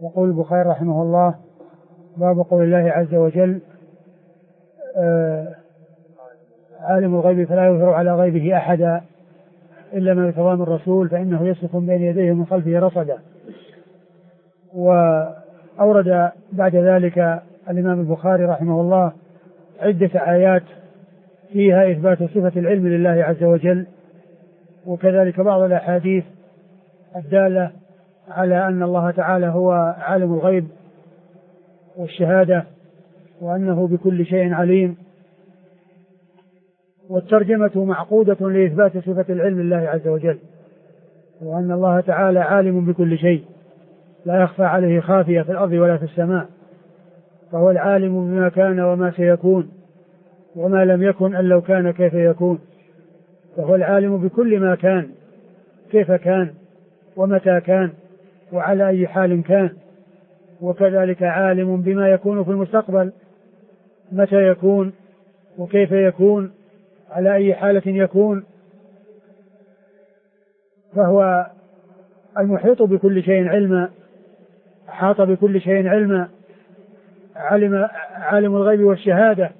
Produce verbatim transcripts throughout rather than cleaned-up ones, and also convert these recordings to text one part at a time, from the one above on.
يقول البخاري رحمه الله: باب قول الله عز وجل: آه عالم الغيب فلا يظهر على غيبه أحدا إلا من ارتضى من الرسول فإنه يسلك بين يديه ومن خلفه رصدا. وأورد بعد ذلك الإمام البخاري رحمه الله عدة آيات فيها إثبات صفة العلم لله عز وجل، وكذلك بعض الأحاديث الدالة على أن الله تعالى هو عالم الغيب والشهادة وأنه بكل شيء عليم. والترجمة معقودة لإثبات صفة العلم لله عز وجل، وأن الله تعالى عالم بكل شيء لا يخفى عليه خافية في الأرض ولا في السماء، فهو العالم بما كان وما سيكون وما لم يكن أن لو كان كيف يكون، فهو العالم بكل ما كان كيف كان ومتى كان وعلى أي حال كان، وكذلك عالم بما يكون في المستقبل متى يكون وكيف يكون على أي حالة يكون، فهو المحيط بكل شيء علما، أحاط بكل شيء علما، علم عالم الغيب والشهادة.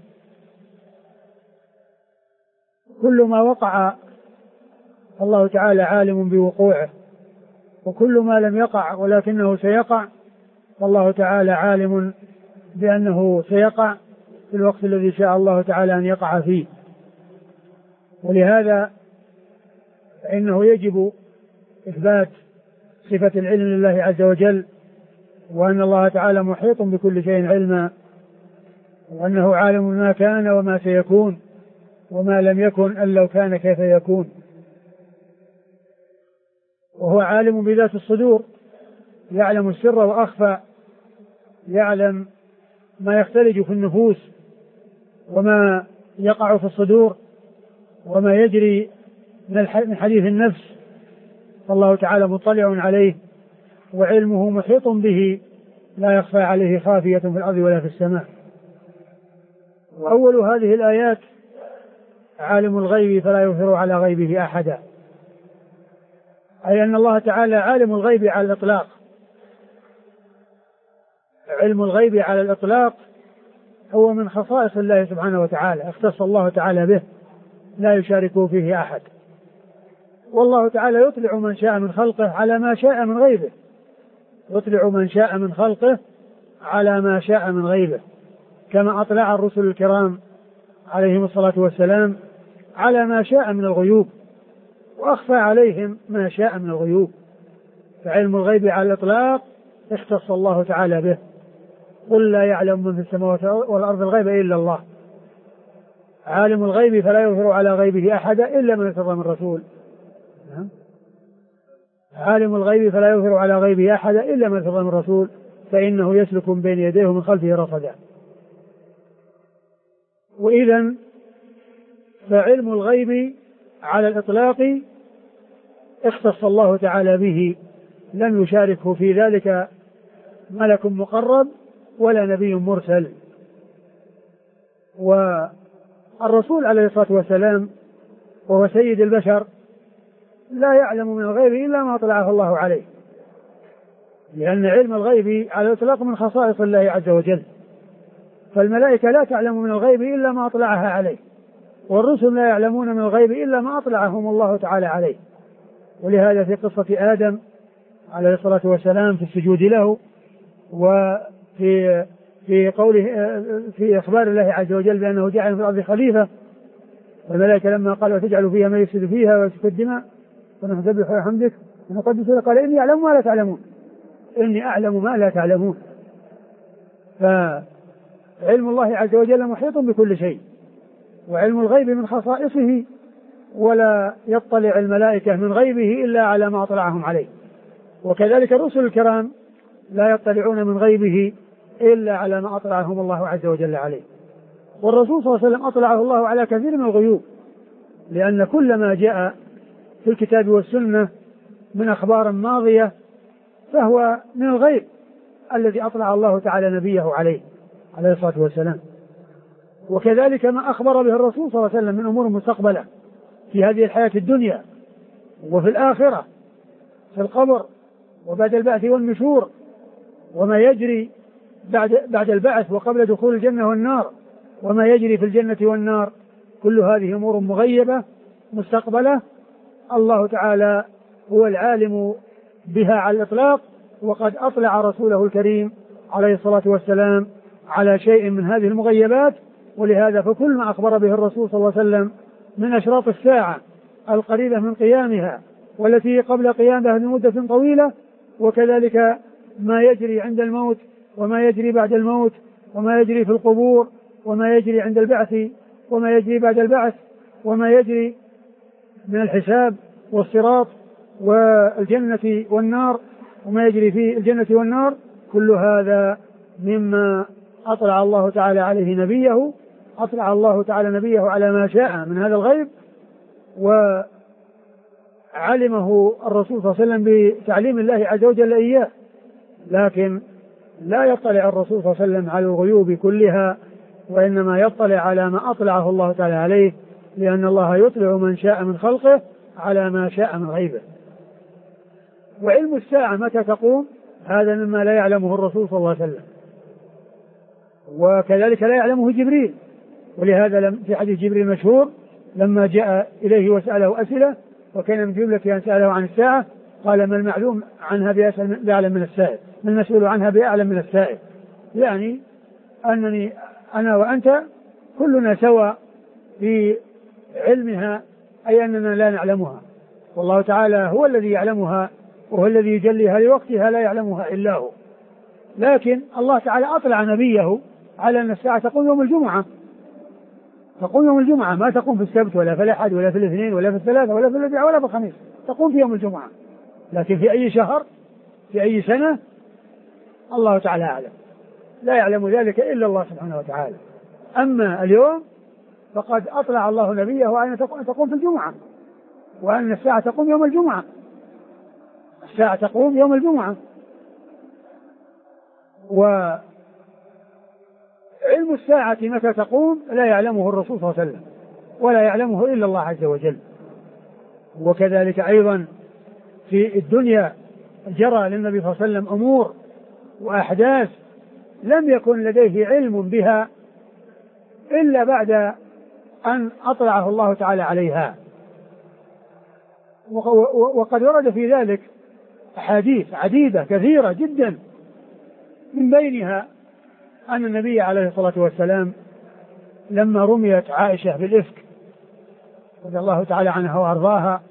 كل ما وقع الله تعالى عالم بوقوعه، وكل ما لم يقع ولكنه سيقع والله تعالى عالم بأنه سيقع في الوقت الذي شاء الله تعالى أن يقع فيه. ولهذا فإنه يجب إثبات صفة العلم لله عز وجل، وأن الله تعالى محيط بكل شيء علما، وأنه عالم ما كان وما سيكون وما لم يكن أن لو كان كيف يكون. وهو عالم بذات الصدور، يعلم السر وأخفى، يعلم ما يختلج في النفوس وما يقع في الصدور وما يجري من حديث النفس، فالله تعالى مطلع عليه وعلمه محيط به لا يخفى عليه خافية في الأرض ولا في السماء. وأول هذه الآيات: عالم الغيب فلا يظهر على غيبه أحدا، أي أن الله تعالى عالم الغيب على الإطلاق. علم الغيب على الإطلاق هو من خصائص الله سبحانه وتعالى، اختص الله تعالى به لا يشاركه فيه أحد. والله تعالى يطلع من شاء من خلقه على ما شاء من غيبه، يطلع من شاء من خلقه على ما شاء من غيبه، كما أطلع الرسل الكرام عليهم الصلاة والسلام على ما شاء من الغيوب، وأخفى عليهم ما شاء من الغيوب. فعلم الغيب على الإطلاق اختص الله تعالى به. قل لا يعلم من في السماوات والأرض الغيب إلا الله. عالم الغيب فلا يظهر على غيبه أحدا إلا من ارتضى من رسول. عالم الغيب فلا يظهر على غيبه أحدا إلا من ارتضى من رسول فإنه يسلك بين يديه ومن خلفه رصدا. وإذن فعلم الغيب على الإطلاق اختص الله تعالى به، لم يشاركه في ذلك ملك مقرب ولا نبي مرسل. والرسول عليه الصلاة والسلام وهو سيد البشر لا يعلم من الغيب إلا ما أطلعه الله عليه، لأن علم الغيب على الإطلاق من خصائص الله عز وجل، فالملائكة لا تعلم من الغيب إلا ما أطلعها عليه، والرسل لا يعلمون من الغيب إلا ما أطلعهم الله تعالى عليه. ولهذا في قصة آدم عليه الصلاة والسلام في السجود له، وفي في قوله في إخبار الله عز وجل بأنه جعل في الأرض خليفة، والملائكة لما قالوا تجعل فيها ما يفسد فيها ويسفك الدماء ونسبح وحمدك ونقدس لك، قال إني أعلم ما لا تعلمون، إني أعلم ما لا تعلمون. فعلم الله عز وجل محيط بكل شيء، وعلم الغيب من خصائصه، ولا يطلع الملائكة من غيبه إلا على ما أطلعهم عليه. وكذلك الرسل الكرام لا يطلعون من غيبه إلا على ما أطلعهم الله عز وجل عليه. والرسول صلى الله عليه وسلم أطلعه الله على كثير من الغيوب، لأن كل ما جاء في الكتاب والسنة من أخبار ماضية فهو من الغيب الذي أطلع الله تعالى نبيه عليه عليه الصلاة والسلام. وكذلك ما أخبر به الرسول صلى الله عليه وسلم من أمور مستقبلة في هذه الحياة الدنيا وفي الآخرة، في القبر وبعد البعث والنشور وما يجري بعد, بعد البعث وقبل دخول الجنة والنار وما يجري في الجنة والنار، كل هذه أمور مغيبة مستقبلة، الله تعالى هو العالم بها على الإطلاق، وقد أطلع رسوله الكريم عليه الصلاة والسلام على شيء من هذه المغيبات. ولهذا فكل ما أخبر به الرسول صلى الله عليه وسلم من أشراط الساعة القريبة من قيامها والتي قبل قيامها بمدة طويلة، وكذلك ما يجري عند الموت وما يجري بعد الموت وما يجري في القبور وما يجري عند البعث وما يجري بعد البعث وما يجري من الحساب والصراط والجنة والنار وما يجري في الجنة والنار، كل هذا مما أطلع الله تعالى عليه نبيه أطلع الله تعالى نبيه على ما شاء من هذا الغيب، وعلمه الرسول صلى الله عليه وسلم بتعليم الله عز وجل إياه. لكن لا يطلع الرسول صلى الله عليه وسلم على الغيوب كلها، وإنما يطلع على ما أطلعه الله تعالى عليه، لأن الله يطلع من شاء من خلقه على ما شاء من غيبه. وعلم الساعة متى تقوم هذا مما لا يعلمه الرسول صلى الله عليه وسلم، وكذلك لا يعلمه جبريل. ولهذا في حديث جبريل المشهور لما جاء إليه وسأله أسئلة وكان من جملة أن سأله عن الساعة قال ما المعلوم عنها بأعلم من السائل، ما المسؤول عنها بأعلم من السائل، يعني أنني أنا وأنت كلنا سوا في علمها، أي أننا لا نعلمها، والله تعالى هو الذي يعلمها وهو الذي يجليها لوقتها لا يعلمها إلا هو. لكن الله تعالى أطلع نبيه على أن الساعة تقوم يوم الجمعة، تقوم يوم الجمعة، ما تقوم في السبت ولا في الأحد ولا في الاثنين ولا في الثلاثة ولا في الأربعاء ولا في الخميس، تقوم في يوم الجمعة. لكن في أي شهر في أي سنة الله تعالى أعلم، لا يعلم ذلك إلا الله سبحانه وتعالى. أما اليوم فقد أطلع الله نبيه وأن تقوم في الجمعة، وأن الساعة تقوم يوم الجمعة، الساعة تقوم يوم الجمعة. وعلم الساعة متى تقوم لا يعلمه الرسول صلى الله عليه وسلم ولا يعلمه إلا الله عز وجل. وكذلك أيضا في الدنيا جرى للنبي صلى الله عليه وسلم أمور وأحداث لم يكن لديه علم بها إلا بعد أن أطلعه الله تعالى عليها. وقد ورد في ذلك أحاديث عديدة كثيرة جدا، من بينها أن النبي عليه الصلاة والسلام لما رميت عائشة بالإفك رضي الله تعالى عنها وأرضاها،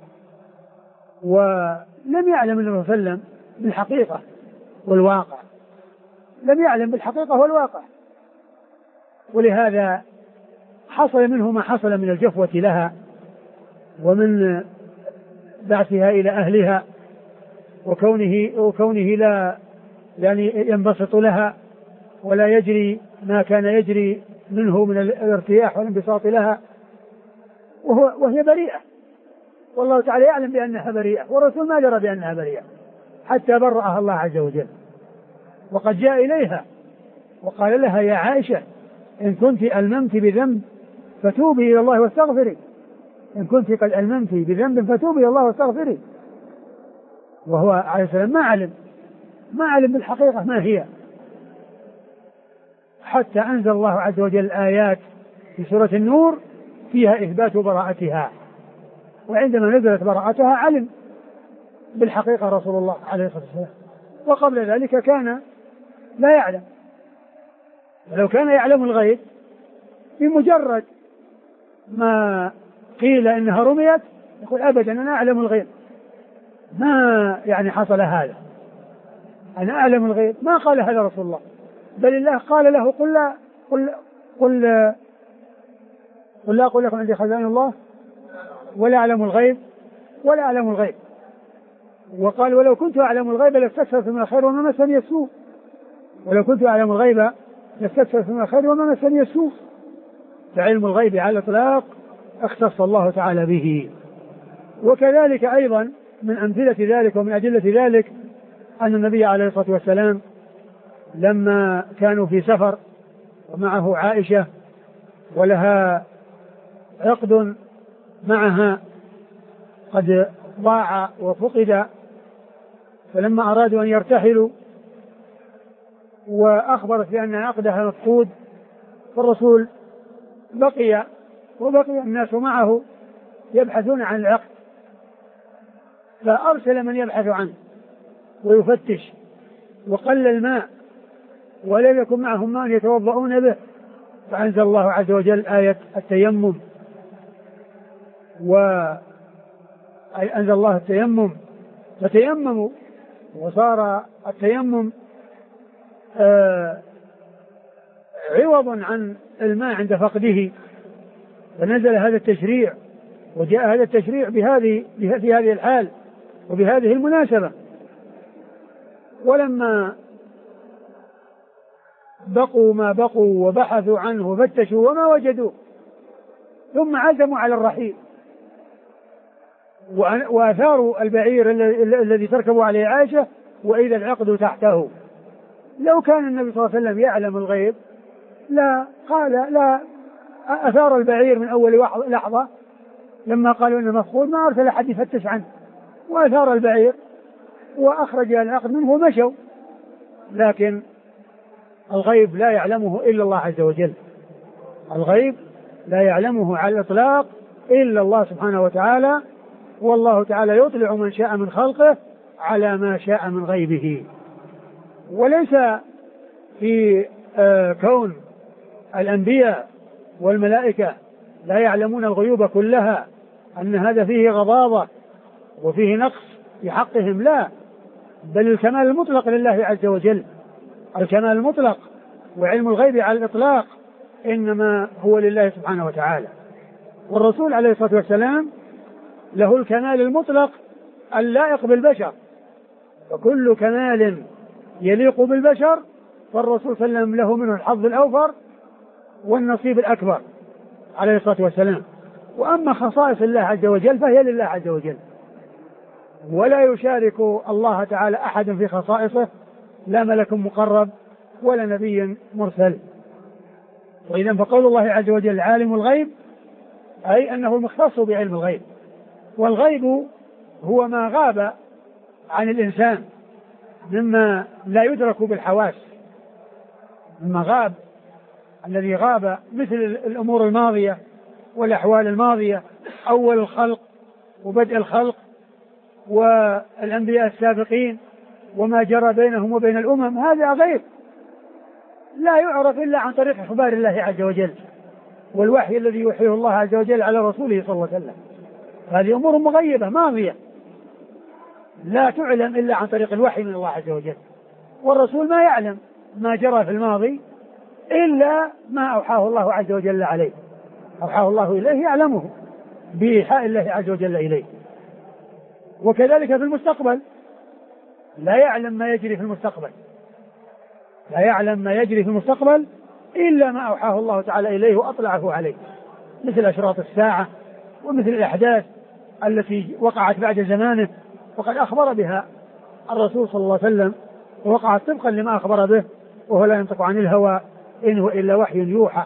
ولم يعلم النبي صلى الله عليه وسلم بالحقيقة والواقع، لم يعلم بالحقيقة والواقع، ولهذا حصل منه ما حصل من الجفوة لها ومن بعثها إلى أهلها وكونه, وكونه لا يعني ينبسط لها ولا يجري ما كان يجري منه من الارتياح والانبساط لها، وهو وهي بريئة، والله تعالى يعلم بأنها بريئة، والرسول ما جرى بأنها بريئة حتى برأها الله عز وجل. وقد جاء إليها وقال لها يا عائشة إن كنت ألممت بذنب فتوبي إلى الله واستغفري، إن كنت قد ألممت بذنب فتوبي إلى الله واستغفري. وهو عليه السلام ما علم ما علم بالحقيقة ما هي، حتى أنزل الله عز وجل آيات في سورة النور فيها إثبات براءتها، وعندما نزلت براءتها علم بالحقيقة رسول الله عليه الصلاة والسلام، وقبل ذلك كان لا يعلم. ولو كان يعلم الغيب بمجرد ما قيل إنها رميت يقول أبدا أنا أعلم الغيب، ما يعني حصل هذا، أنا أعلم الغيب، ما قال هذا رسول الله، بل الله قال له قل لا قل قل قل لا أقول لكم عندي خزائن الله ولا أعلم الغيب ولا أعلم الغيب. وقال ولو كنت أعلم الغيب لاستكثرت من الخير وما مسني السوء، ولو كنت أعلم الغيب لاستكثرت من الخير وما مسني السوء. فعلم الغيب على الإطلاق اختص الله تعالى به. وكذلك أيضا من أمثلة ذلك ومن أدلة ذلك أن النبي عليه الصلاة والسلام لما كانوا في سفر ومعه عائشة ولها عقد معها قد ضاع وفقد، فلما أرادوا أن يرتحلوا وأخبرت بأن عقدها مفقود، فالرسول بقي وبقي الناس معه يبحثون عن العقد، فأرسل من يبحث عنه ويفتش، وقل الماء ولم يكن معهم ماء يتوضؤون به، فأنزل الله عز وجل آية التيمم، وأنزل الله التيمم فتيمموا، وصار التيمم آه عوض عن الماء عند فقده، فنزل هذا التشريع، وجاء هذا التشريع بهذه في هذه الحال وبهذه المناسبة. ولما بقوا ما بقوا وبحثوا عنه وفتشوا وما وجدوه، ثم عزموا على الرحيل وأثاروا البعير الذي تركبوا عليه عائشة وإذا العقد تحته. لو كان النبي صلى الله عليه وسلم يعلم الغيب لا قال لا أثار البعير من أول لحظة لما قالوا إنه مفقود، ما أرسل أحد يفتش عنه، وأثار البعير وأخرج العقد منه ومشوا. لكن الغيب لا يعلمه إلا الله عز وجل، الغيب لا يعلمه على الإطلاق إلا الله سبحانه وتعالى، والله تعالى يطلع من شاء من خلقه على ما شاء من غيبه. وليس في آه كون الأنبياء والملائكة لا يعلمون الغيوب كلها أن هذا فيه غضاضة وفيه نقص في حقهم، لا، بل الكمال المطلق لله عز وجل، الكمال المطلق وعلم الغيب على الإطلاق إنما هو لله سبحانه وتعالى. والرسول عليه الصلاة والسلام له الكمال المطلق اللائق بالبشر، وكل كمال يليق بالبشر فالرسول صلى الله عليه وسلم له منه الحظ الأوفر والنصيب الأكبر عليه الصلاة والسلام. وأما خصائص الله عز وجل فهي لله عز وجل، ولا يشارك الله تعالى أحد في خصائصه، لا ملك مقرب ولا نبي مرسل. وإذا فقول الله عز وجل عالم الغيب أي أنه المختص بعلم الغيب، والغيب هو ما غاب عن الإنسان مما لا يدرك بالحواس، مما غاب الذي غاب مثل الأمور الماضية والأحوال الماضية، أول الخلق وبدء الخلق والأنبياء السابقين وما جرى بينهم وبين الأمم، هذا غيب لا يعرف إلا عن طريق أخبار الله عز وجل والوحي الذي يوحيه الله عز وجل على رسوله صلى الله عليه وسلم. هذه أمور مغيبة ماضية لا تعلم إلا عن طريق الوحي من الله عز وجل، والرسول ما يعلم ما جرى في الماضي إلا ما أوحاه الله عز وجل عليه، أوحاه الله إليه يعلمه بإيحاء الله عز وجل إليه. وكذلك في المستقبل لا يعلم ما يجري في المستقبل، لا يعلم ما يجري في المستقبل إلا ما أوحاه الله تعالى إليه وأطلعه عليه، مثل أشراط الساعة ومثل الأحداث التي وقعت بعد زمانه وقد أخبر بها الرسول صلى الله عليه وسلم، ووقعت طبقا لما أخبر به وهو لا ينطق عن الهوى إن هو إلا وحي يوحى.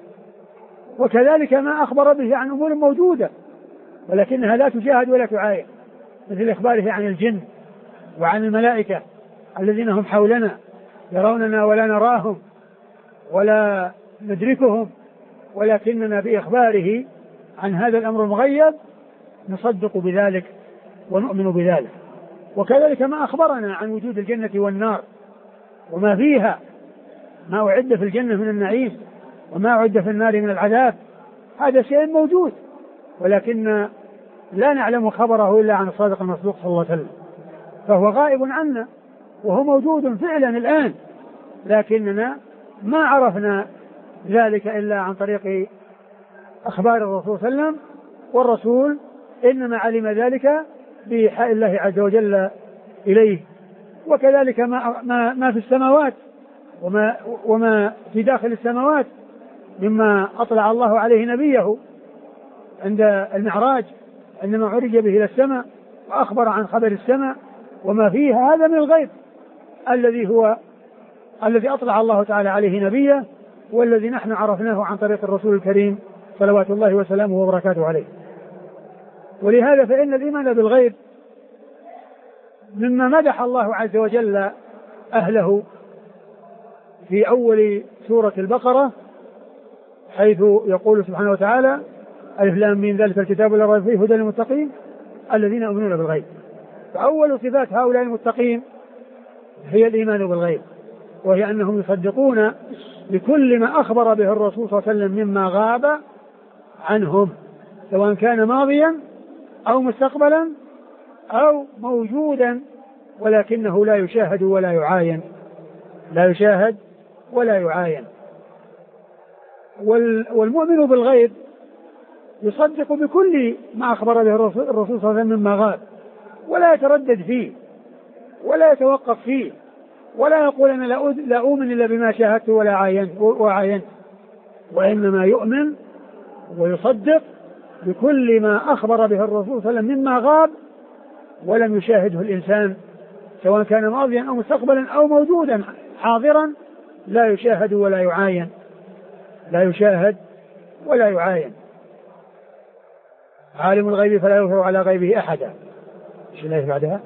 وكذلك ما أخبر به عن أمور موجودة ولكنها لا تشاهد ولا تعاين، مثل إخباره عن الجن وعن الملائكة الذين هم حولنا يروننا ولا نراهم ولا ندركهم، ولكننا بإخباره عن هذا الأمر المغيب نصدق بذلك ونؤمن بذلك. وكذلك ما أخبرنا عن وجود الجنة والنار وما فيها، ما أعد في الجنة من النعيم وما أعد في النار من العذاب، هذا شيء موجود ولكن لا نعلم خبره إلا عن الصادق المصدوق صلى الله عليه وسلم، فهو غائب عنا وهو موجود فعلا الآن، لكننا ما عرفنا ذلك إلا عن طريق أخبار الرسول صلى الله عليه وسلم، والرسول إنما علم ذلك بإيحاء الله عز وجل إليه. وكذلك ما, ما, ما في السماوات وما, وما في داخل السماوات مما أطلع الله عليه نبيه عند المعراج عندما عرج به إلى السماء وأخبر عن خبر السماء وما فيها، هذا من الغيب الذي هو الذي أطلع الله تعالى عليه نبيه والذي نحن عرفناه عن طريق الرسول الكريم صلوات الله وسلامه وبركاته عليه. ولهذا فإن الإيمان بالغيب مما مدح الله عز وجل أهله في أول سورة البقرة حيث يقول سبحانه وتعالى ألف لام ميم ذلك الكتاب لا ريب فيه هدى للمتقين الذين يؤمنون بالغيب. فأول صفات هؤلاء المتقين هي الإيمان بالغيب، وهي أنهم يصدقون بكل ما أخبر به الرسول صلى الله عليه وسلم مما غاب عنهم، سواء كان ماضيا أو مستقبلا أو موجودا ولكنه لا يشاهد ولا يعاين، لا يشاهد ولا يعاين. والمؤمن بالغيب يصدق بكل ما أخبر به الرسول صلى الله عليه وسلم مما غاب، ولا يتردد فيه ولا يتوقف فيه، ولا يقول أنا لا أؤمن إلا بما شاهدت ولا عاينت وعاينت، وإنما يؤمن ويصدق بكل ما أخبر به الرسول صلى الله عليه وسلم مما غاب ولم يشاهده الإنسان، سواء كان ماضيا أو مستقبلا أو موجودا حاضرا، لا يشاهد ولا يعاين، لا يشاهد ولا يعاين. عالم الغيب فلا يظهر على غيبه أحدا. ايش الآية بعدها؟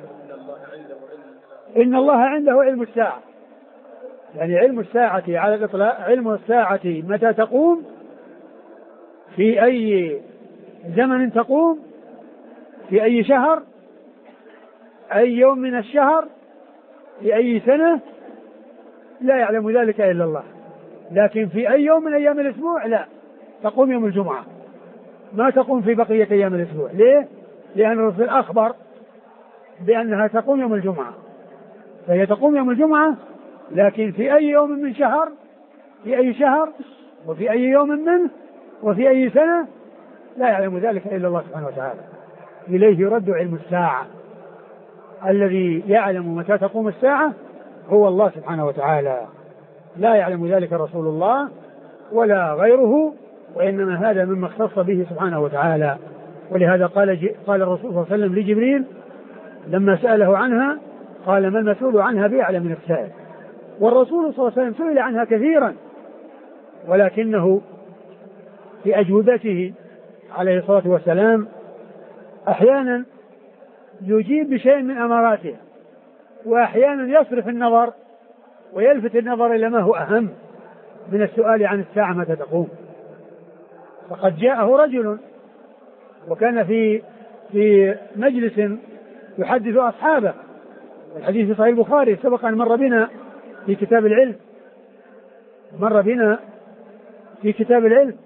إن الله عنده علم الساعة، يعني علم الساعة على الإطلاق، علم الساعة متى تقوم، في أي زمن تقوم، في أي شهر، أي يوم من الشهر، في أي سنة، لا يعلم ذلك إلا الله. لكن في أي يوم من أيام الأسبوع لا، تقوم يوم الجمعة، ما تقوم في بقية أيام الأسبوع. ليه؟ لأن الرسول أخبر بأنها تقوم يوم الجمعة، فهي تقوم يوم الجمعة، لكن في أي يوم من شهر، في أي شهر، وفي أي يوم منه، وفي أي سنة، لا يعلم ذلك إلا الله سبحانه وتعالى. إليه يرد علم الساعة، الذي يعلم متى تقوم الساعة هو الله سبحانه وتعالى، لا يعلم ذلك رسول الله ولا غيره، وإنما هذا مما اختص به سبحانه وتعالى. ولهذا قال قال الرسول صلى الله عليه وسلم لجبريل لما سأله عنها قال ما المسؤول عنها بأعلم من السائل. والرسول صلى الله عليه وسلم سئل عنها كثيرا، ولكنه في أجوبته عليه الصلاة والسلام أحيانا يجيب بشيء من أماراتها، وأحيانا يصرف النظر ويلفت النظر إلى ما هو أهم من السؤال عن الساعة متى تقوم. فقد جاءه رجل وكان في في مجلس يحدث أصحابه، الحديث في صحيح البخاري سبق أن مر بنا في كتاب العلم، مر بنا في كتاب العلم.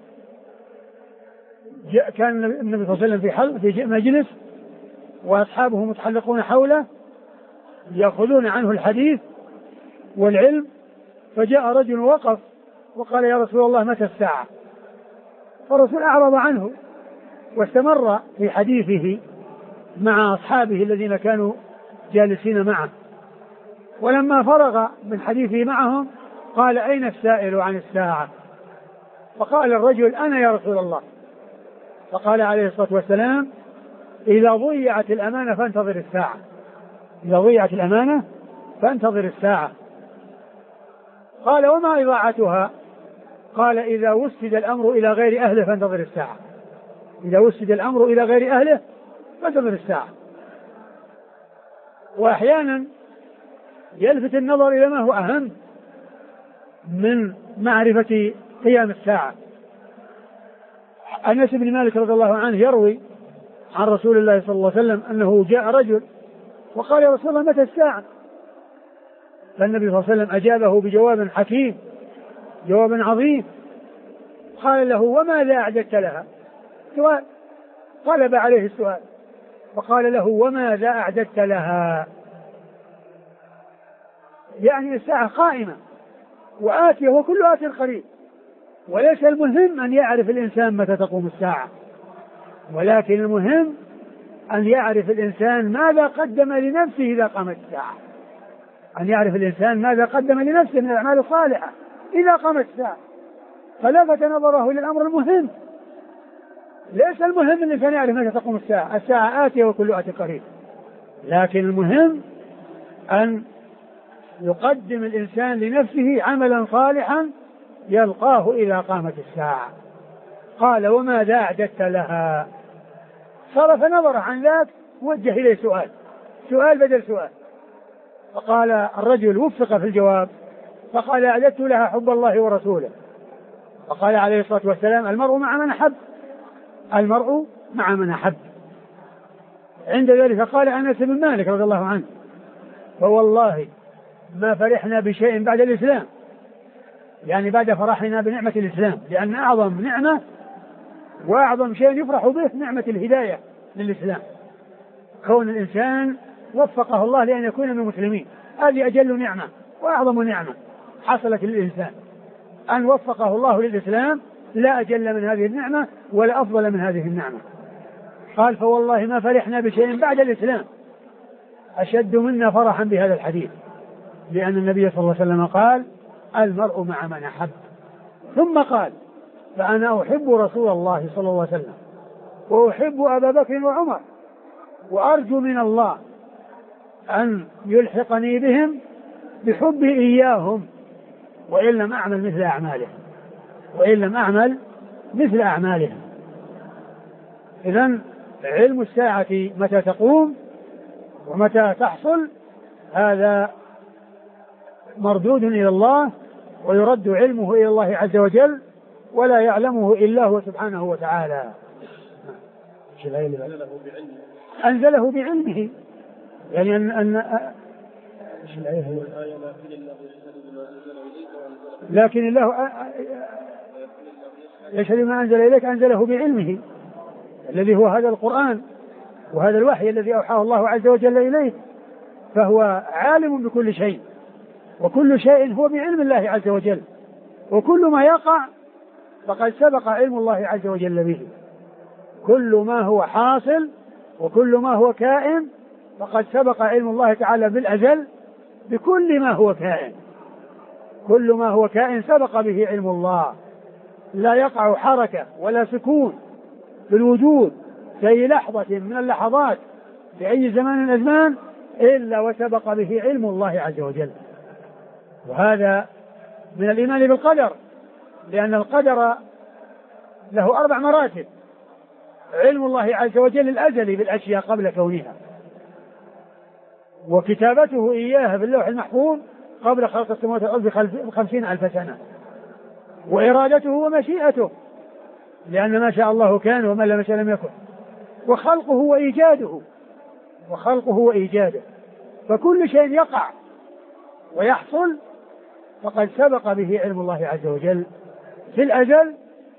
جاء كان النبي صلى الله عليه وسلم في حلق في مجلس وأصحابه متحلقون حوله يأخذون عنه الحديث والعلم، فجاء رجل وقف وقال يا رسول الله متى الساعة؟ فالرسول أعرض عنه واستمر في حديثه مع أصحابه الذين كانوا جالسين معه. ولما فرغ من حديثه معهم قال أين السائل عن الساعة؟ فقال الرجل أنا يا رسول الله. فقال عليه الصلاة والسلام إذا ضيعت الأمانة فانتظر الساعة، إذا ضيعت الأمانة فانتظر الساعة. قال وما إضاعتها؟ قال إذا وسد الأمر إلى غير أهله فانتظر الساعة، إذا وسد الأمر إلى غير أهله فانتظر الساعة. وأحيانا يلفت النظر إلى ما هو أهم من معرفة قيام الساعة. أنس بن مالك رضي الله عنه يروي عن رسول الله صلى الله عليه وسلم أنه جاء رجل وقال يا رسول الله متى الساعة؟ فالنبي صلى الله عليه وسلم أجابه بجواب حكيم، جواب عظيم. قال له وماذا أعددت لها؟ سؤال، طلب عليه السؤال، فقال له وماذا أعددت لها؟ يعني الساعة قائمة وآتية وكل آت قريب، وليس المهم أن يعرف الإنسان متى تقوم الساعة، ولكن المهم أن يعرف الإنسان ماذا قدم لنفسه إذا قامت الساعة، أن يعرف الإنسان ماذا قدم لنفسه من الأعمال الصالحة إذا قامت الساعة، فلفت نظره للأمر المهم. ليس المهم أن الإنسان يعرف متى تقوم الساعة، الساعة آتية وكل آت قريب، لكن المهم أن يقدم الإنسان لنفسه عملا صالحا يلقاه إذا قامت الساعة. قال وماذا أعددت لها؟ صرف نظره عن ذاك وجه إليه سؤال، سؤال بدل سؤال. فقال الرجل وفق في الجواب فقال أعددت لها حب الله ورسوله. فقال عليه الصلاة والسلام المرء مع من أحب، المرء مع من أحب. عند ذلك قال أنس بن مالك رضي الله عنه فوالله ما فرحنا بشيء بعد الإسلام، يعني بعد فرحنا بنعمة الإسلام، لأن أعظم نعمة وأعظم شيء يفرح به نعمة الهداية للإسلام، كون الإنسان وفقه الله لأن يكون من المسلمين، هذه أجل نعمة وأعظم نعمة حصلت للإنسان، أن وفقه الله للإسلام، لا أجل من هذه النعمة ولا أفضل من هذه النعمة. قال فوالله ما فرحنا بشيء بعد الإسلام أشد منا فرحا بهذا الحديث، لأن النبي صلى الله عليه وسلم قال المرء مع من أحب. ثم قال فأنا أحب رسول الله صلى الله عليه وسلم وأحب أبا بكر وعمر وأرجو من الله أن يلحقني بهم بحبي إياهم وإن لم أعمل مثل أعمالهم وإن لم أعمل مثل أعمالهم. إذن علم الساعة متى تقوم ومتى تحصل هذا مردود إلى الله، ويرد علمه إلى الله عز وجل، ولا يعلمه إلا هو سبحانه وتعالى. أنزله بعلمه، يعني أن, أن لكن الله يشهد ما أنزل إليك أنزله بعلمه الذي هو هذا القرآن وهذا الوحي الذي أوحاه الله عز وجل إليه، فهو عالم بكل شيء، وكل شيء هو بعلم الله عز وجل، وكل ما يقع فقد سبق علم الله عز وجل به، كل ما هو حاصل وكل ما هو كائن فقد سبق علم الله تعالى بالأزل بكل ما هو كائن، كل ما هو كائن سبق به علم الله، لا يقع حركة ولا سكون في الوجود في أي لحظة من اللحظات في أي زمان من الأزمان إلا وسبق به علم الله عز وجل. وهذا من الإيمان بالقدر، لأن القدر له أربع مراتب: علم الله عز وجل الأزلي بالأشياء قبل كونها، وكتابته إياها في اللوح المحفوظ قبل خلق السماوات والأرض بخمسين ألف سنة، وإرادته ومشيئته لأن ما شاء الله كان وما لم يشاء لم يكن، وخلقه وإيجاده وخلقه وإيجاده فكل شيء يقع ويحصل فقد سبق به علم الله عز وجل في الأزل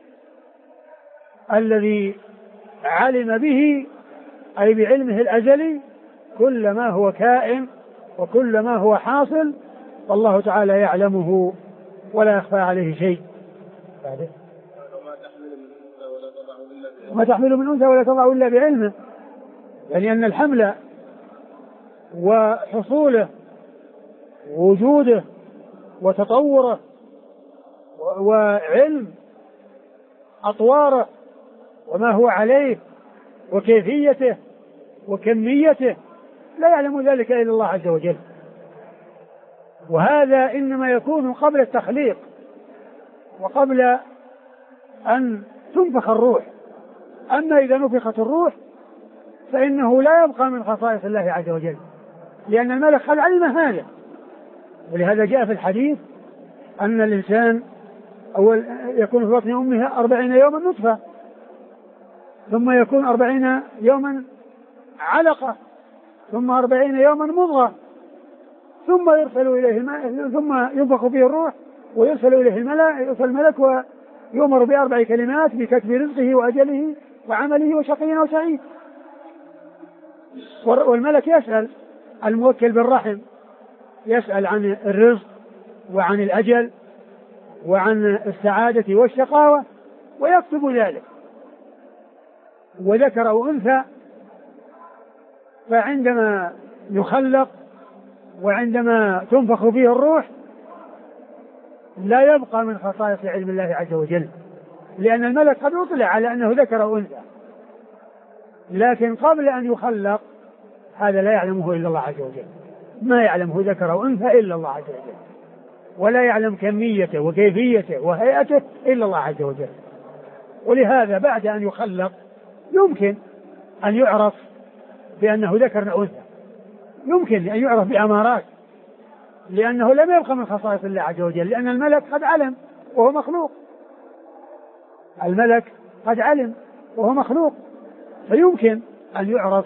الذي علم به، أي بعلمه الأزلي، كل ما هو كائن وكل ما هو حاصل، والله تعالى يعلمه ولا يخفى عليه شيء. وما تحمل من أنثى ولا تضع إلا بعلمه، يعني أن الحمل وحصوله ووجوده وتطوره وعلم أطواره وما هو عليه وكيفيته وكميته لا يعلم ذلك إلا الله عز وجل، وهذا إنما يكون قبل التخليق وقبل أن تنفخ الروح. أما إذا نفخت الروح فإنه لا يبقى من خصائص الله عز وجل، لأن الملك قد علم هذا، ولهذا جاء في الحديث أن الإنسان أول يكون في بطن أمها أربعين يوما نطفة، ثم يكون أربعين يوما علقة، ثم أربعين يوما مضغة، ثم يرسل إليه الم... ثم ينفخ فيه الروح ويرسل إليه الملك الملك ويؤمر بأربع كلمات بكتب رزقه وأجله وعمله وشقي أو سعيد. والملك يسأل الموكل بالرحم، يسأل عن الرزق وعن الأجل وعن السعادة والشقاوة ويكتب ذلك، وذكر أو أنثى، فعندما يخلق وعندما تنفخ فيه الروح لا يبقى من خصائص علم الله عز وجل، لأن الملك قد أطلع على أنه ذكر أو أنثى، لكن قبل أن يخلق هذا لا يعلمه إلا الله عز وجل، ما يعلمه ذكر أو أنثى إلا الله عز وجل، ولا يعلم كميته وكيفيته وهيئته إلا الله عز وجل. ولهذا بعد أن يخلق يمكن أن يعرف بأنه ذكر أو أنثى، يمكن أن يعرف بأمارات، لأنه لم يبقى من خصائص الله عز وجل، لأن الملك قد علم وهو مخلوق، الملك قد علم وهو مخلوق، فيمكن أن يعرف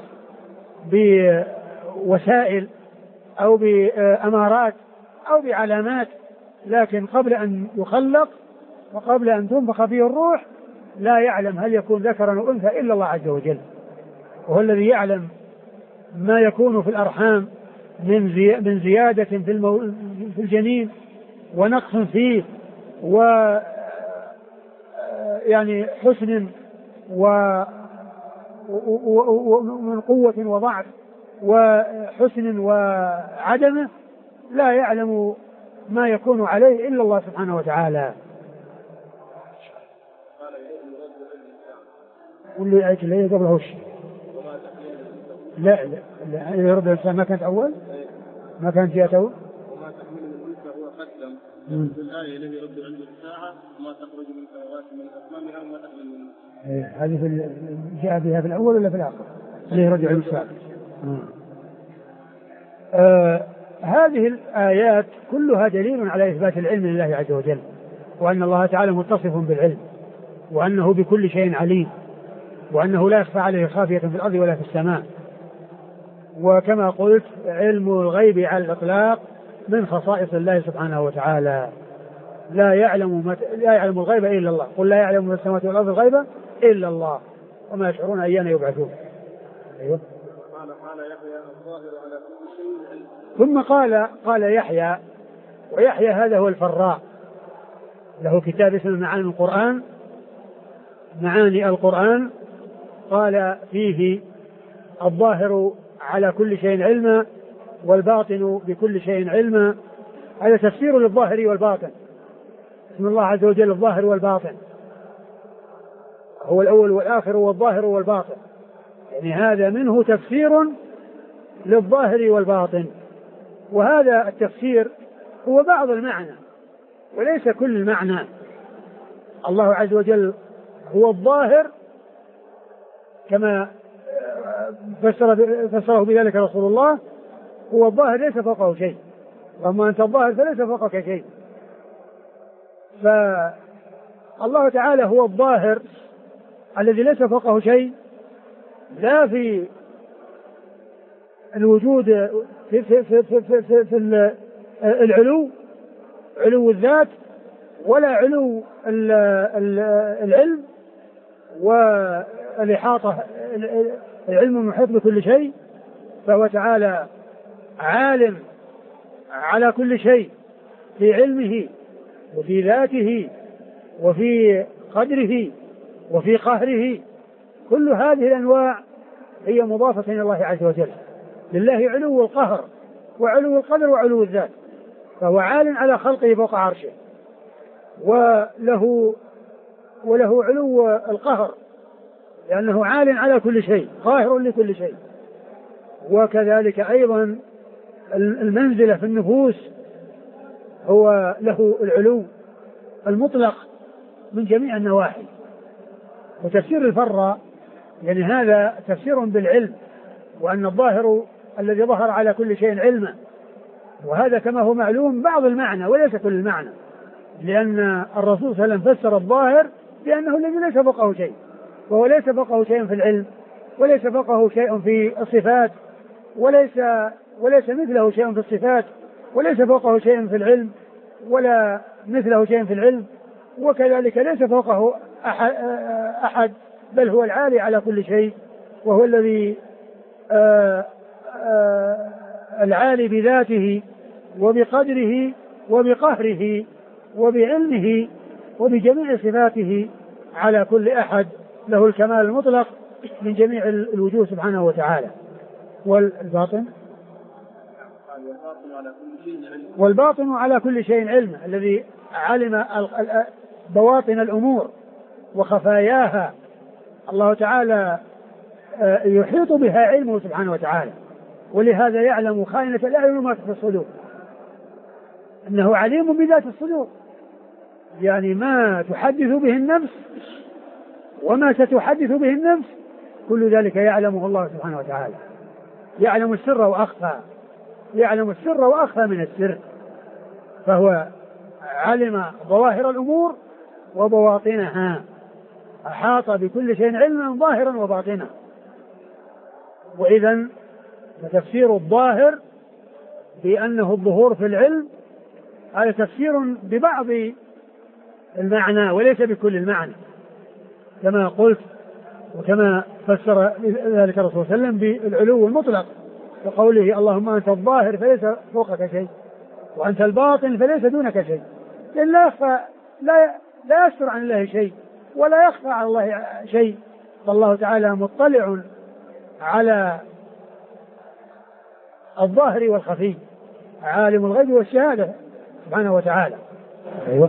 بوسائل أو بأمارات أو بعلامات، لكن قبل أن يخلق وقبل أن تنفخ فيه الروح لا يعلم هل يكون ذكرا أو أنثى إلا الله عز وجل، وهو الذي يعلم ما يكون في الأرحام من زي من زيادة في, المو... في الجنين ونقص فيه و يعني حسن ومن قوة وضعف وحسن وعدمه، لا يعلم ما يكون عليه إلا الله سبحانه وتعالى. واللي أجل ليه قبله وش لا لا لا يرد الإنسان ما كانت أول ما كانت جاءت أول وما تحمل من أنثى هو قدم في الآية الذي يرد عند الساعة وما تخرج من ثمرات من أكمامها وما تحمل من إيه هذه في جاء بها في الأول ولا في الآخر اللي يرد عند الساعة. آه هذه الآيات كلها دليل على إثبات العلم لله عز وجل، وأن الله تعالى متصف بالعلم، وأنه بكل شيء عليم، وأنه لا يخفى عليه خافية في الأرض ولا في السماء. وكما قلت علم الغيب على الإطلاق من خصائص الله سبحانه وتعالى، لا يعلم مت... لا يعلم الغيب إلا الله، قل لا يعلم من السماوات والأرض الغيب إلا الله وما يشعرون أيان يبعثون. أيوه. قال قال يحيى الظاهر على كل شيء علم. ثم قال قال يحيى، ويحيى هذا هو الفراء، له كتاب اسمه معاني القرآن معاني القرآن قال فيه الظاهر على كل شيء علما والباطن بكل شيء علما. هذا تفسير للظاهر والباطن، اسم الله عز وجل الظاهر والباطن، هو الأول والآخر والظاهر والباطن، يعني هذا منه تفسير للظاهر والباطن، وهذا التفسير هو بعض المعنى وليس كل المعنى. الله عز وجل هو الظاهر كما فسر فسره بذلك رسول الله، هو الظاهر ليس فوقه شيء، وأما أنت الظاهر فليس فوقك شيء. فالله تعالى هو الظاهر الذي ليس فوقه شيء، لا في الوجود في, في, في, في, في, في, في العلو علو الذات، ولا علو العلم والإحاطة العلم المحيط بكل شيء، فهو تعالى عالم على كل شيء في علمه وفي ذاته وفي قدره وفي قهره. كل هذه الأنواع هي مضافة إلى الله عز وجل، لله علو القهر وعلو القدر وعلو الذات، فهو عال على خلقه فوق عرشه، وله وله علو القهر لأنه عال على كل شيء قاهر لكل شيء. وكذلك أيضا المنزلة في النفوس هو له العلو المطلق من جميع النواحي. وتفسير الفرة يعني هذا تفسير بالعلم، وأن الظاهر الذي ظهر على كل شيء علما، وهذا كما هو معلوم بعض المعنى وليس كل المعنى، لأن الرسول صلى الله عليه وسلم فسر الظاهر بأنه الذي ليس فوقه شيء، وهو ليس فوقه شيء في العلم وليس فوقه شيء في الصفات وليس وليس مثله شيء في الصفات وليس فوقه شيء في العلم ولا مثله شيء في العلم، وكذلك ليس فوقه أحد بل هو العالي على كل شيء، وهو الذي آآ آآ العالي بذاته وبقدره وبقهره وبعلمه وبجميع صفاته على كل أحد، له الكمال المطلق من جميع الوجوه سبحانه وتعالى. والباطن والباطن على كل شيء علم، الذي علم بواطن الأمور وخفاياها، الله تعالى يحيط بها علمه سبحانه وتعالى، ولهذا يعلم خائنة الأعين وما تخفي الصدور، إنه عليم بذات الصدور، يعني ما تحدث به النفس وما ستحدث به النفس كل ذلك يعلمه الله سبحانه وتعالى، يعلم السر وأخفى، يعلم السر وأخفى من السر، فهو علم ظواهر الأمور وبواطنها، أحاط بكل شيء علما ظاهرا وباطنا. وإذن فتفسير الظاهر بأنه الظهور في العلم هذا تفسير ببعض المعنى وليس بكل المعنى، كما قلت وكما فسر ذلك الرسول صلى الله عليه وسلم بالعلو المطلق وقوله اللهم أنت الظاهر فليس فوقك شيء وأنت الباطن فليس دونك شيء، لأن لا يخفى لا لا يستر عن الله شيء ولا يخفى على الله شيء، فالله تعالى مطلع على الظاهر والخفي، عالم الغيب والشهادة سبحانه وتعالى. أيوة.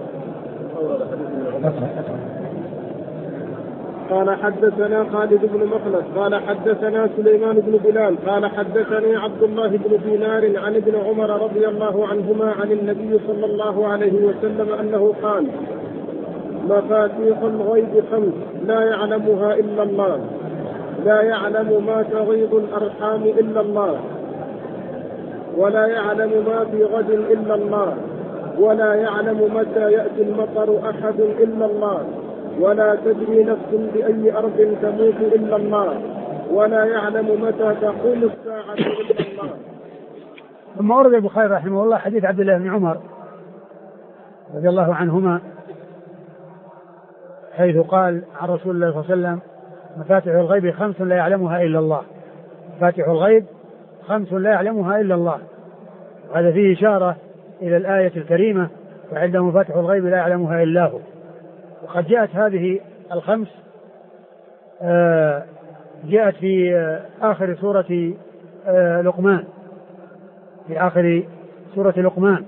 قال حدثنا خالد بن مخلد قال حدثنا سليمان بن بلال قال حدثني عبد الله بن دينار عن ابن عمر رضي الله عنهما عن النبي صلى الله عليه وسلم أنه قال مفاتيح الغيب خمس لا يعلمها إلا الله، لا يعلم ما تغيض الأرحام إلا الله، ولا يعلم ما في غد إلا الله، ولا يعلم متى يأتي المطر أحد إلا الله، ولا تدري نفس بأي أرض تموت إلا الله، ولا يعلم متى تقوم الساعة إلا الله. ثم ورد البخاري رحمه الله حديث عبد الله بن عمر رضي الله عنهما حيث قال عن رسول الله صلى الله عليه وسلم مفاتيح الغيب خمس لا يعلمها إلا الله، مفاتيح الغيب خمس لا يعلمها إلا الله، هذا فيه إشارة إلى الآية الكريمة وعنده مفاتيح الغيب لا يعلمها إلا هو. وقد جاءت هذه الخمس آه جاءت في آه آخر سورة آه لقمان، في آخر سورة لقمان،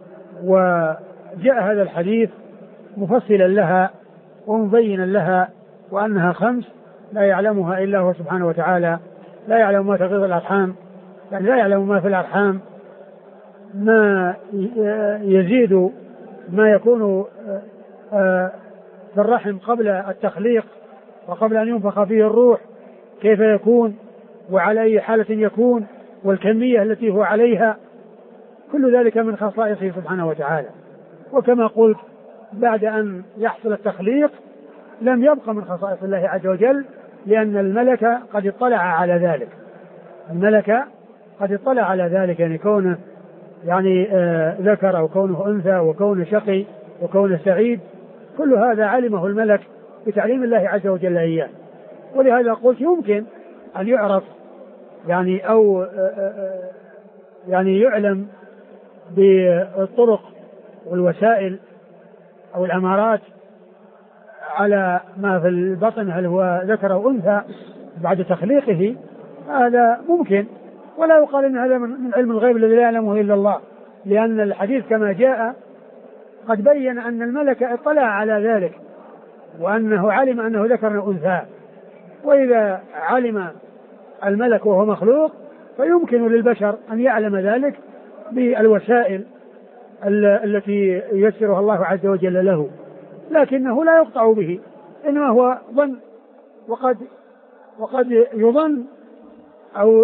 وجاء هذا الحديث مفصلا لها ومبينا لها وأنها خمس لا يعلمها إلا هو سبحانه وتعالى، لا يعلم ما تغيض الأرحام، يعني لا يعلم ما في الأرحام، ما يزيد ما يكون في الرحم قبل التخليق وقبل أن ينفخ فيه الروح كيف يكون وعلى أي حالة يكون والكمية التي هو عليها، كل ذلك من خصائصه سبحانه وتعالى. وكما قلت بعد أن يحصل التخليق لم يبقى من خصائص الله عز وجل، لأن الملك قد اطلع على ذلك، الملك قد اطلع على ذلك، يعني كونه يعني آه ذكر أو كونه أنثى وكونه شقي وكونه سعيد، كل هذا علمه الملك بتعليم الله عز وجل إياه. ولهذا قلت يمكن أن يعرف يعني أو آه آه يعني يعلم بالطرق والوسائل أو الأمارات على ما في البطن هل هو ذكر أو أنثى بعد تخليقه، هذا ممكن، ولا يقال إن هذا من علم الغيب الذي لا يعلمه إلا الله، لأن الحديث كما جاء قد بين أن الملك اطلع على ذلك وأنه علم أنه ذكر أو أنثى. وإذا علم الملك وهو مخلوق فيمكن للبشر أن يعلم ذلك بالوسائل التي ييسرها الله عز وجل له، لكنه لا يقطع به، إنما هو ظن، وقد وقد يظن أو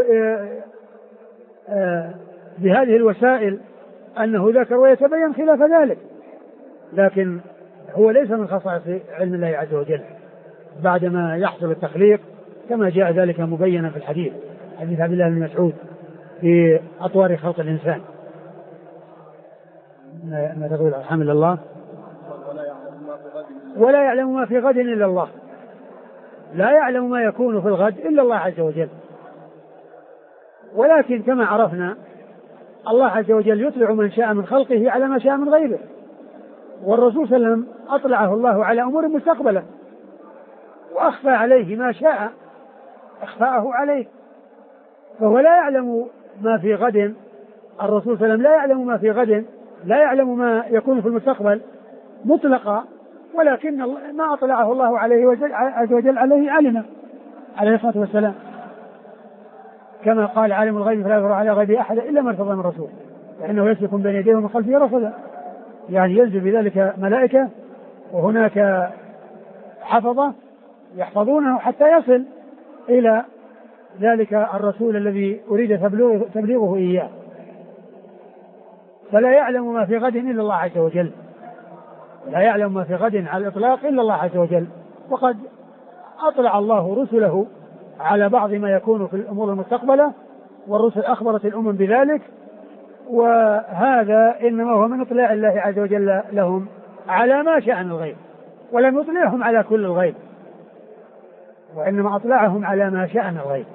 بهذه الوسائل أنه ذكر ويتبين خلاف ذلك، لكن هو ليس من خصائص علم الله عز وجل بعدما يحصل التخليق كما جاء ذلك مبينا في الحديث حديث عبد الله بن مسعود في أطوار خلق الإنسان. ما تقول الحمد لله ولا يعلم ما في غد إلا الله، لا يعلم ما يكون في الغد إلا الله عز وجل. ولكن كما عرفنا الله عز وجل يطلع من شاء من خلقه على ما شاء من غيره، والرسول صلى الله عليه وسلم أطلعه الله على أمور مستقبلة وأخفى عليه ما شاء أخفاءه عليه، فهو لا يعلم ما في غد، الرسول صلى الله عليه وسلم لا يعلم ما في غد، لا يعلم ما يكون في المستقبل مطلقا، ولكن ما أطلعه الله عليه عز وجل عليه علم عليه الصلاة والسلام، كما قال عالم الغيب فلا يظهر على غيبه أحد إلا من ارتضى من رسول، لأنه يسلك بين يديه ومن خلفه رصدا، يعني ينزل بذلك ملائكة وهناك حفظة يحفظونه حتى يصل إلى ذلك الرسول الذي أريد تبليغه, تبليغه إياه. فلا يعلم ما في غد إلا الله عز وجل، لا يعلم ما في غد على الإطلاق إلا الله عز وجل. وقد أطلع الله رسله على بعض ما يكون في الأمور المستقبلة، والرسل أخبرت الأمم بذلك، وهذا إنما هو من إطلاع الله عز وجل لهم على ما شأن الغيب، ولم يطلعهم على كل الغيب، وإنما أطلعهم على ما شأن الغيب.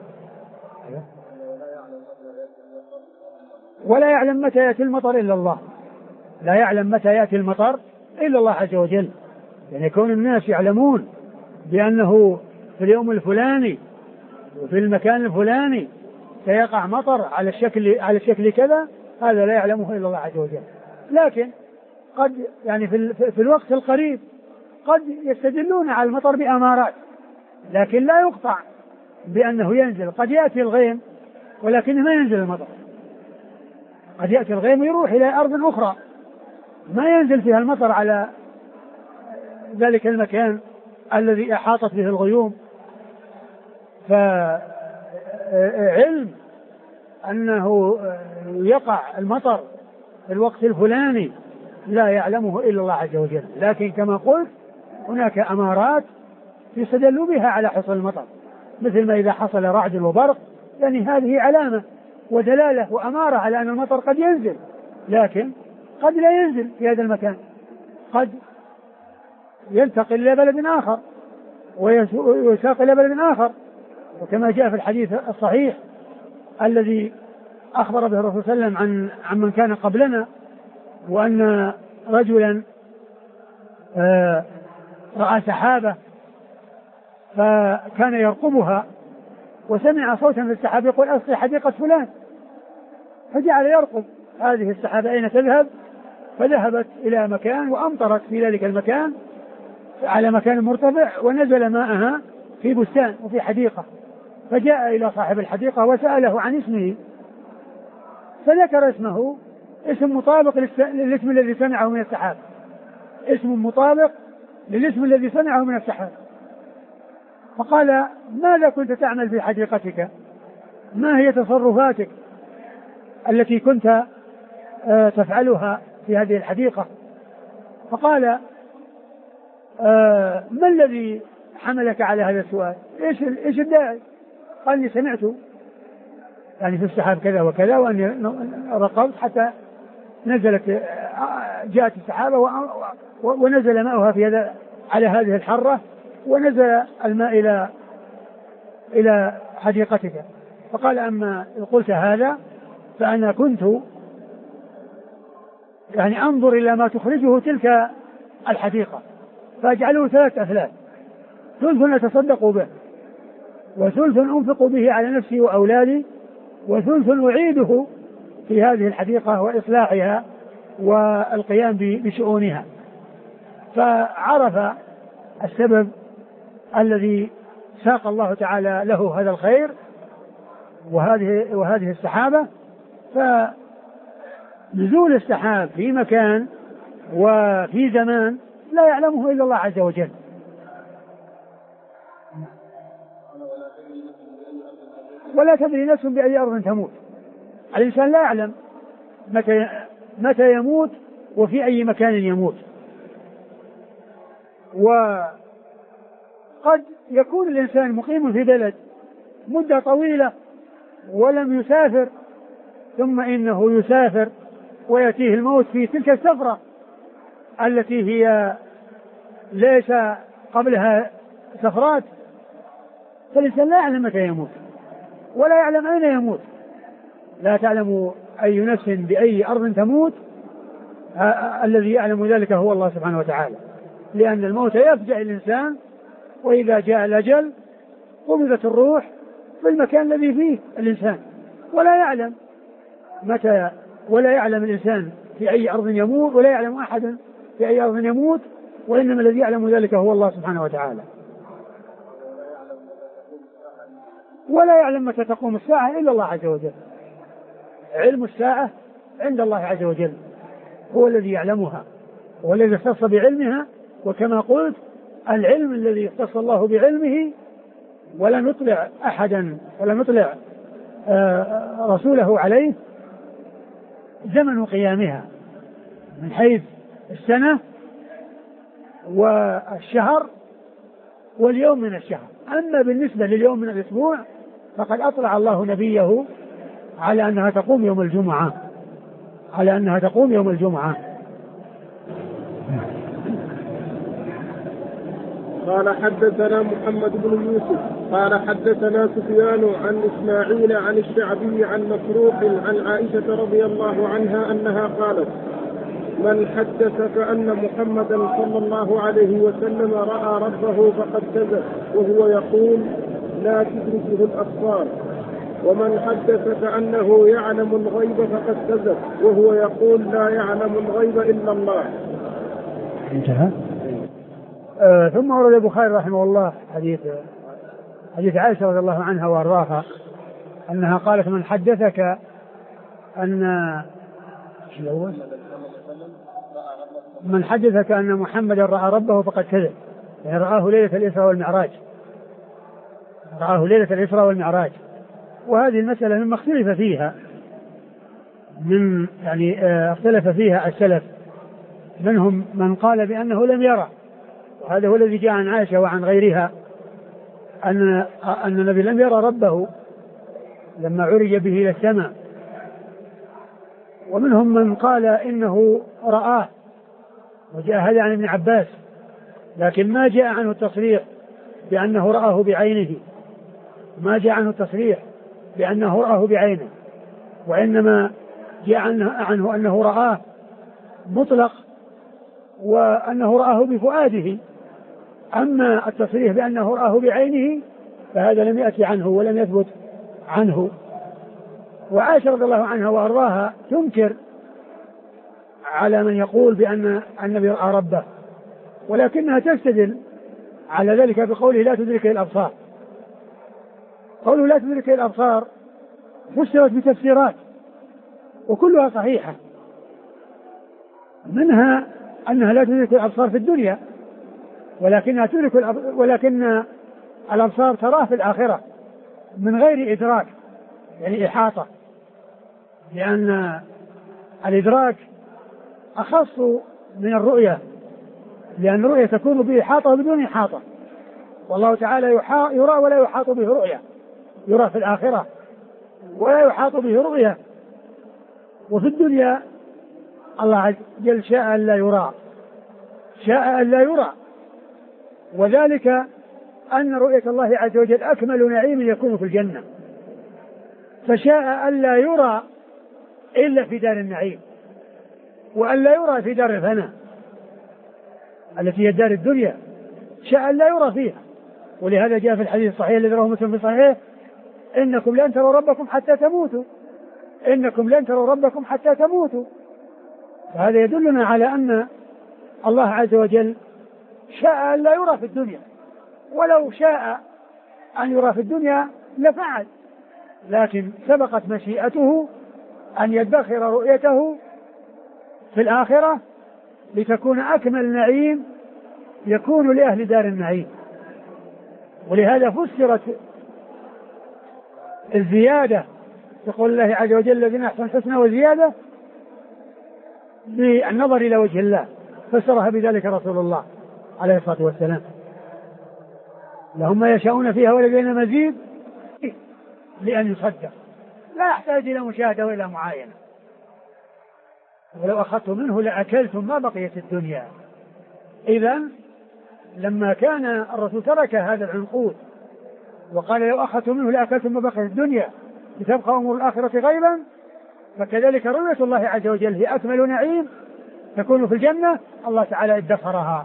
ولا يعلم متى يأتي المطر إلا الله، لا يعلم متى يأتي المطر إلا الله عز وجل. يعني يكون الناس يعلمون بأنه في اليوم الفلاني وفي المكان الفلاني سيقع مطر على الشكل على الشكل كذا، هذا لا يعلمه إلا الله عز وجل. لكن قد يعني في, في الوقت القريب قد يستدلون على المطر بأمارات، لكن لا يقطع بأنه ينزل. قد يأتي الغيم ولكن ما ينزل المطر، قد يأتي الغيم ويروح إلى أرض أخرى ما ينزل فيها المطر على ذلك المكان الذي أحاطت به الغيوم. فعلم أنه يقع المطر في الوقت الفلاني لا يعلمه إلا الله عز وجل، لكن كما قلت هناك أمارات يستدل بها على حصول المطر، مثل ما إذا حصل رعد وبرق، يعني هذه علامة ودلالة وأمارة على أن المطر قد ينزل، لكن قد لا ينزل في هذا المكان، قد ينتقل إلى بلد آخر ويساق إلى بلد آخر. وكما جاء في الحديث الصحيح الذي أخبر به الرسول صلى الله عليه وسلم عن عن من كان قبلنا، وأن رجلا آه رأى سحابة فكان يرقبها وسمع صوتا في السحاب يقول أصلي حديقة فلان، فجعل يرقب هذه السحابة أين تذهب، فذهبت إلى مكان وأمطرت في ذلك المكان على مكان مرتفع، ونزل ماءها في بستان وفي حديقة، فجاء إلى صاحب الحديقة وسأله عن اسمه، فذكر اسمه، اسم مطابق للاسم الذي سمعه من السحاب، اسم مطابق للاسم الذي سمعه من السحاب. فقال ماذا كنت تعمل في حديقتك؟ ما هي تصرفاتك التي كنت تفعلها في هذه الحديقة؟ فقال ما الذي حملك على هذا السؤال؟ ايش ايش الداعي؟ قال لي سمعت يعني في السحاب كذا وكذا، واني رقبت حتى نزلت جاءت السحابة ونزل ماؤها في هذا على هذه الحرة، ونزل الماء إلى إلى حديقتك. فقال أما قلت هذا فأنا كنت يعني أنظر إلى ما تخرجه تلك الحديقة فأجعله ثلاث أثلاث، ثلث أتصدق به، وثلث أنفق به على نفسي وأولادي، وثلث أعيده في هذه الحديقة وإصلاحها والقيام بشؤونها. فعرف السبب الذي ساق الله تعالى له هذا الخير وهذه وهذه السحابة. فنزول السحاب في مكان وفي زمان لا يعلمه إلا الله عز وجل. ولا تدري نفس بأي أرض تموت، الإنسان لا يعلم متى متى يموت وفي أي مكان يموت. وقد يكون الإنسان مقيم في بلد مدة طويلة ولم يسافر، ثم إنه يسافر ويأتيه الموت في تلك السفرة التي هي ليس قبلها سفرات، فالإنسان لا يعلم متى يموت ولا يعلم أين يموت. لا تعلم أي نفس بأي أرض تموت، الذي يعلم ذلك هو الله سبحانه وتعالى، لأن الموت يفجأ الإنسان، وإذا جاء الأجل قبضت الروح في المكان الذي فيه الإنسان، ولا يعلم متى، ولا يعلم الإنسان في أي أرض يموت، ولا يعلم أحد في أي أرض يموت، وإنما الذي يعلم ذلك هو الله سبحانه وتعالى. ولا يعلم متى تقوم الساعة إلا الله عز وجل، علم الساعة عند الله عز وجل، هو الذي يعلمها، هو الذي اختص بعلمها. وكما قلت العلم الذي اختص الله بعلمه ولا نطلع أحدا ولا نطلع رسوله عليه زمن قيامها من حيث السنة والشهر واليوم من الشهر. أما بالنسبة لليوم من الأسبوع فقد أطلع الله نبيه على أنها تقوم يوم الجمعة على أنها تقوم يوم الجمعة. قال حدثنا محمد بن يوسف قال حدثنا سفيان عن إسماعيل عن الشعبي عن مسروق عن عائشة رضي الله عنها أنها قالت: من حدث كأن محمدا صلى الله عليه وسلم رأى ربه فقد كذب وهو يقول لا تدركه الأبصار، ومن حدث كأنه يعلم الغيب فقد كذب وهو يقول لا يعلم الغيب إلا الله. انتهى. آه ثم ورد البخاري رحمه الله حديث حديث عائشة رضي الله عنها وارضاها أنها قالت: من حدثك أن من حدثك أن محمدا رأى ربه فقد كذب، يعني رآه ليلة الإسراء والمعراج رآه ليلة الإسراء والمعراج. وهذه المسألة مما اختلف فيها من يعني آه اختلف فيها السلف، منهم من قال بأنه لم يرى، وهذا هو الذي جاء عن عائشة وعن غيرها أن أن النبي لم يرى ربه لما عرج به إلى السماء. ومنهم من قال إنه رآه، وجاء هذا عن ابن عباس، لكن ما جاء عنه التصريح بأنه رآه بعينه ما جاء عنه التصريح بأنه رآه بعينه وإنما جاء عنه أنه رآه مطلق وأنه رآه بفؤاده. أما التصريح بأنه رآه بعينه فهذا لم يأتي عنه ولم يثبت عنه. وعائشة رضي الله عنها وأرضاها تنكر على من يقول بأن النبي رأى ربه، ولكنها تستدل على ذلك بقوله لا تدركه الأبصار. قوله لا تدركه الأبصار فسرت بتفسيرات وكلها صحيحة، منها أنها لا تدرك الأبصار في الدنيا، ولكنها تدرك ولكن الأبصار تراه في الآخرة من غير إدراك، يعني إحاطة، لأن الإدراك أخص من الرؤية، لأن الرؤية تكون بإحاطة وبدون إحاطة، والله تعالى يرى ولا يحاط به رؤية، يرى في الآخرة ولا يحاط به رؤية. وفي الدنيا الله عز وجل شاء أن لا يرى شاء أن لا يرى وذلك أن رؤية الله عز وجل أكمل نعيم يكون في الجنة، فشاء أن لا يرى إلا في دار النعيم، وأن لا يرى في دار الفناء التي هي الدار الدنيا، شاء أن لا يرى فيها. ولهذا جاء في الحديث الصحيح الذي رواه مسلم في صحيحه: إنكم لن تروا ربكم حتى تموتوا إنكم لن تروا ربكم حتى تموتوا. فهذا يدلنا على أن الله عز وجل شاء أن لا يرى في الدنيا، ولو شاء أن يرى في الدنيا لفعل، لكن سبقت مشيئته أن يدخر رؤيته في الآخرة لتكون أكمل نعيم يكون لأهل دار النعيم. ولهذا فسرت الزيادة يقول الله عز وجل الذين أحسنوا الحسنى وزيادة بالنظر إلى وجه الله، فسرها بذلك رسول الله عليه الصلاة والسلام: لهم ما يشاءون فيها ولدينا مزيد لأن يصدق، لا يحتاج إلى مشاهدة وإلى معاينة، ولو أخذتم منه لأكلتم ما بقيت الدنيا. إذن لما كان الرسول ترك هذا العنقود وقال لو أخذتم منه لأكلتم ما بقيت الدنيا لتبقى أمور الآخرة غيبا، فكذلك رؤية الله عز وجل هي أكمل نعيم تكون في الجنة، الله تعالى ادخرها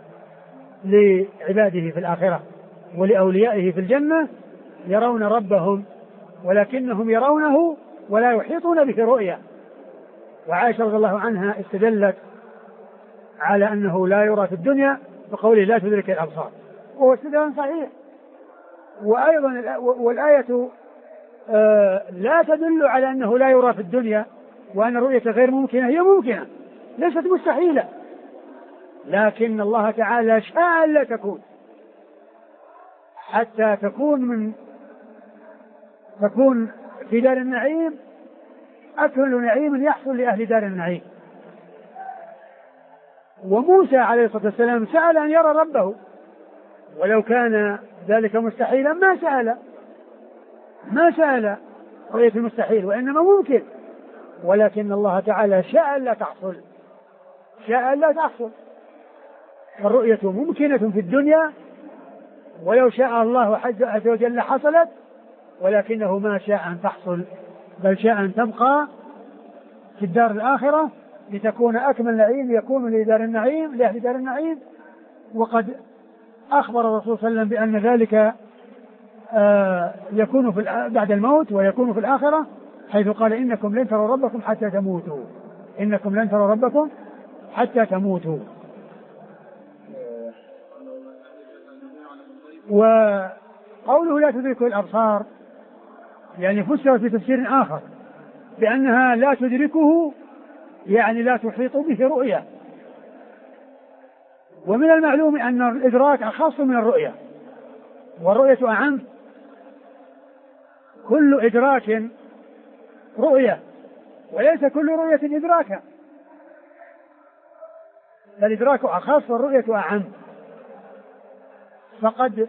لعباده في الآخرة ولأوليائه في الجنة، يرون ربهم ولكنهم يرونه ولا يحيطون به رؤية. وعائشة رضي الله عنها استدلت على أنه لا يرى في الدنيا بقوله لا تدرك الأبصار، وهو استدلال صحيح. وأيضا والآية آه لا تدل على أنه لا يرى في الدنيا وأن الرؤية غير ممكنة، هي ممكنة ليست مستحيلة، لكن الله تعالى شاء لا تكون، حتى تكون من تكون في دار النعيم أكمل نعيم يحصل لأهل دار النعيم. وموسى عليه الصلاة والسلام سأل أن يرى ربه، ولو كان ذلك مستحيلا ما سأل ما سأل رؤية المستحيل، وإنما ممكن، ولكن الله تعالى شاء لا تحصل شاء لا تحصل. الرؤية ممكنة في الدنيا، ولو شاء الله عز وجل حصلت، ولكنه ما شاء أن تحصل، بل شاء أن تبقى في الدار الآخرة لتكون أكمل نعيم يكون لدار النعيم لأهل دار النعيم. وقد أخبر الرسول صلى الله عليه وسلم بأن ذلك آه يكون في بعد الموت ويكون في الآخرة، حيث قال إنكم لن تروا ربكم حتى تموتوا إنكم لن تروا ربكم حتى تموتوا. وقوله لا تدركه الأبصار يعني فسر في تفسير آخر بأنها لا تدركه يعني لا تحيط به رؤية. ومن المعلوم أن الإدراك أخص من الرؤية، والرؤية أعم. كل إدراك رؤية، وليس كل رؤية إدراكا، فالإدراك أخص والرؤية أعم. فقد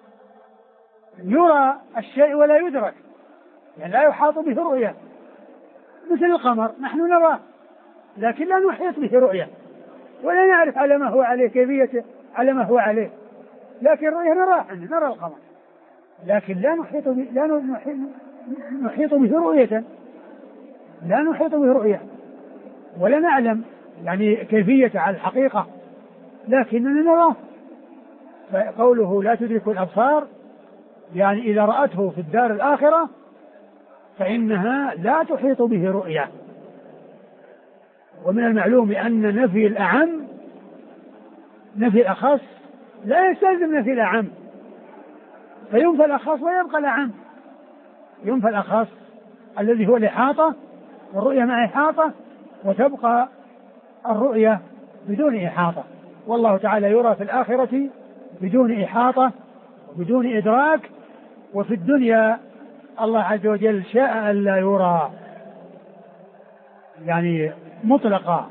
يرى الشيء ولا يدرك، يعني لا يحاط به رؤية، مثل القمر نحن نراه لكن لا نحيط به رؤية، ولا نعرف على ما هو عليه كيفية على ما هو عليه، لكن رؤية نراه نرى القمر، لكن لا نحيط به لا نحيط به رؤية لا نحيط به رؤية ولا نعلم يعني كيفية على الحقيقة، لكننا نراه. فقوله لا تدرك الأبصار يعني إذا رأته في الدار الآخرة فإنها لا تحيط به رؤية. ومن المعلوم أن نفي الأعم نفي الأخص لا يستلزم نفي الأعم، فينفى الأخص ويبقى الأعم. ينفى الأخص الذي هو الإحاطة والرؤية مع إحاطة، وتبقى الرؤية بدون إحاطة. والله تعالى يرى في الآخرة بدون إحاطة وبدون إدراك، وفي الدنيا الله عز وجل شاء أن لا يرى يعني مطلقا.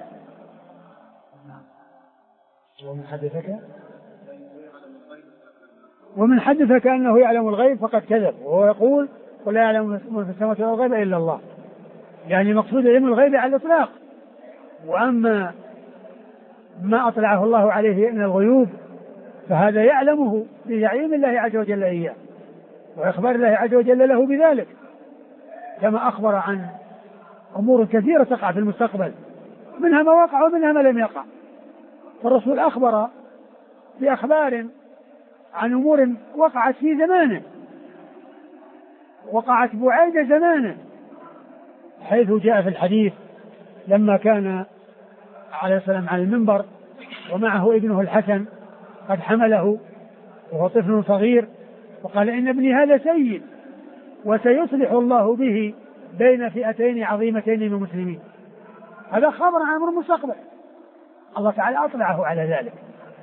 ومن حدثك ومن حدثك أنه يعلم الغيب فقد كذب، وهو يقول قل لا يعلم من في السماوات والأرض إلا الله، يعني مقصود علم الغيب على الإطلاق. وأما ما أطلعه الله عليه من الغيوب فهذا يعلمه بتعليم الله عز وجل إياه وإخبار الله عز وجل له بذلك، كما أخبر عن أمور كثيرة تقع في المستقبل، منها ما وقع ومنها ما لم يقع. فالرسول أخبر بأخبار عن أمور وقعت في زمانه، وقعت بعيد زمانه، حيث جاء في الحديث لما كان عليه السلام على المنبر ومعه ابنه الحسن قد حمله وهو طفل صغير، وقال إن ابني هذا سيد وسيصلح الله به بين فئتين عظيمتين من المسلمين. هذا خبر عن أمر المستقبل، الله تعالى أطلعه على ذلك.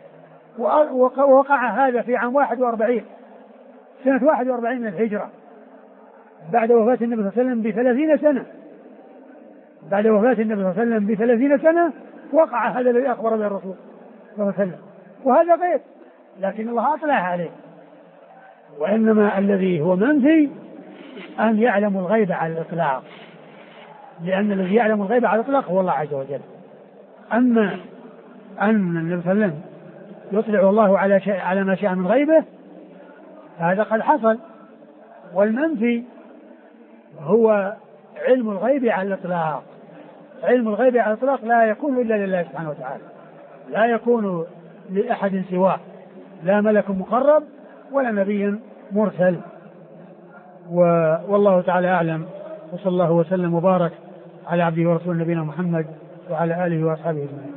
ووقع هذا في عام واحد وأربعين سنة واحد وأربعين من الهجرة، بعد وفاة النبي صلى الله عليه وسلم بثلاثين سنة بعد وفاة النبي صلى الله عليه وسلم بثلاثين سنة وقع هذا الذي أخبر به الرسول صلى الله عليه وسلم، وهذا غيب لكن الله أطلع عليه. وإنما الذي هو منفي أن يعلم الغيب على الإطلاق، لأن الذي يعلم الغيب على الإطلاق هو الله عز وجل. أما أن النبي صلى الله عليه وسلم يطلع الله على شيء على ما شاء من غيبه هذا قد حصل. والمنفي هو علم الغيب على الإطلاق. علم الغيب على الإطلاق لا يكون إلا لله سبحانه وتعالى، لا يكون لأحد سواه، لا ملك مقرب ولا نبي مرسل. والله تعالى أعلم، وصلى الله وسلم وبارك على عبده ورسوله نبينا محمد وعلى آله وأصحابه أجمعين.